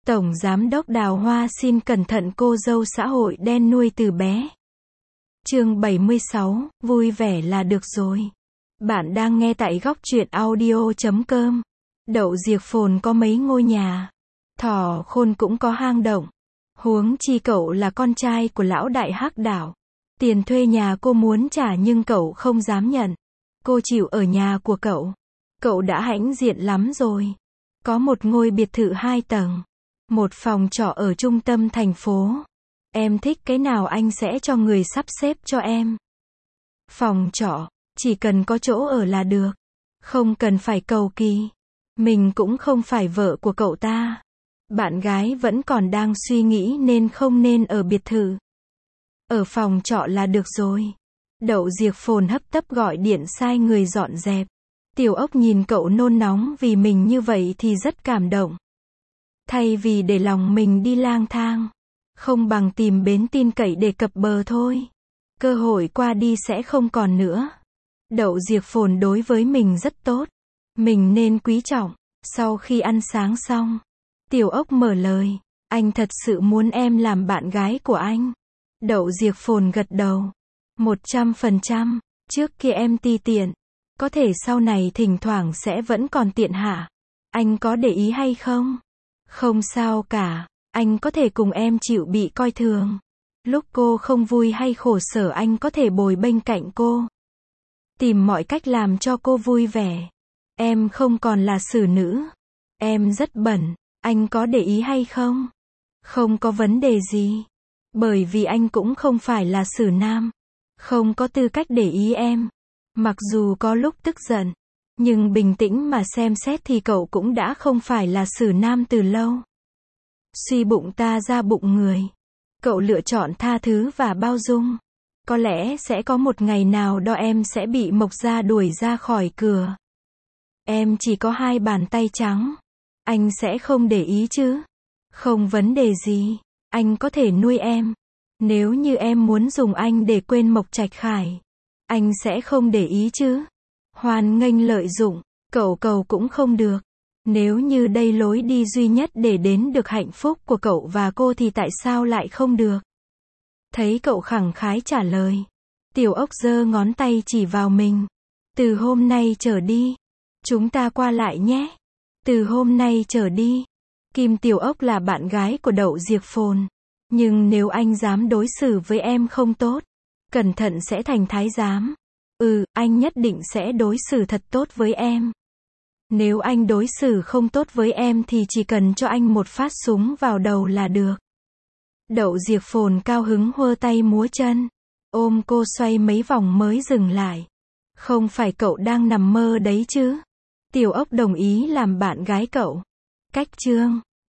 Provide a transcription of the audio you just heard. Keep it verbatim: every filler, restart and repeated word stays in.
Tổng Giám đốc Đào Hoa xin cẩn thận cô dâu xã hội đen nuôi từ bé. Chương bảy mươi sáu, vui vẻ là được rồi. Bạn đang nghe tại góc truyện audio chấm com. Đậu Diệc Phồn có mấy ngôi nhà. Thỏ Khôn cũng có hang động. Huống chi cậu là con trai của lão đại hắc đảo. Tiền thuê nhà cô muốn trả nhưng cậu không dám nhận. Cô chịu ở nhà của cậu. Cậu đã hãnh diện lắm rồi. Có một ngôi biệt thự hai tầng. Một phòng trọ ở trung tâm thành phố. Em thích cái nào anh sẽ cho người sắp xếp cho em. Phòng trọ, chỉ cần có chỗ ở là được. Không cần phải cầu kỳ. Mình cũng không phải vợ của cậu ta. Bạn gái vẫn còn đang suy nghĩ nên không nên ở biệt thự. Ở phòng trọ là được rồi. Đậu Diệc Phồn hấp tấp gọi điện sai người dọn dẹp. Tiểu Ốc nhìn cậu nôn nóng vì mình như vậy thì rất cảm động. Thay vì để lòng mình đi lang thang, không bằng tìm bến tin cậy để cập bờ thôi. Cơ hội qua đi sẽ không còn nữa. Đậu Diệc Phồn đối với mình rất tốt. Mình nên quý trọng. Sau khi ăn sáng xong, Tiểu Ốc mở lời. Anh thật sự muốn em làm bạn gái của anh. Đậu Diệc Phồn gật đầu. Một trăm phần trăm. Trước kia em ti tiện. Có thể sau này thỉnh thoảng sẽ vẫn còn tiện hả? Anh có để ý hay không? Không sao cả. Anh có thể cùng em chịu bị coi thường. Lúc cô không vui hay khổ sở anh có thể bồi bên cạnh cô. Tìm mọi cách làm cho cô vui vẻ. Em không còn là xử nữ. Em rất bẩn. Anh có để ý hay không? Không có vấn đề gì. Bởi vì anh cũng không phải là xử nam. Không có tư cách để ý em. Mặc dù có lúc tức giận. Nhưng bình tĩnh mà xem xét thì cậu cũng đã không phải là xử nam từ lâu. Suy bụng ta ra bụng người. Cậu lựa chọn tha thứ và bao dung. Có lẽ sẽ có một ngày nào đó em sẽ bị Mộc Gia đuổi ra khỏi cửa. Em chỉ có hai bàn tay trắng. Anh sẽ không để ý chứ? Không vấn đề gì. Anh có thể nuôi em. Nếu như em muốn dùng anh để quên Mộc Trạch Khải, anh sẽ không để ý chứ? Hoan nghênh lợi dụng. Cậu cầu cũng không được. Nếu như đây lối đi duy nhất để đến được hạnh phúc của cậu và cô thì tại sao lại không được? Thấy cậu khẳng khái trả lời. Tiểu Ốc giơ ngón tay chỉ vào mình. Từ hôm nay trở đi, chúng ta qua lại nhé. Từ hôm nay trở đi. Kim Tiểu Ốc là bạn gái của Đậu Diệc Phồn. Nhưng nếu anh dám đối xử với em không tốt, cẩn thận sẽ thành thái giám. Ừ, anh nhất định sẽ đối xử thật tốt với em. Nếu anh đối xử không tốt với em thì chỉ cần cho anh một phát súng vào đầu là được. Đậu Diệc Phồn cao hứng hơ tay múa chân. Ôm cô xoay mấy vòng mới dừng lại. Không phải cậu đang nằm mơ đấy chứ? Tiểu Ốc đồng ý làm bạn gái cậu. Cách chương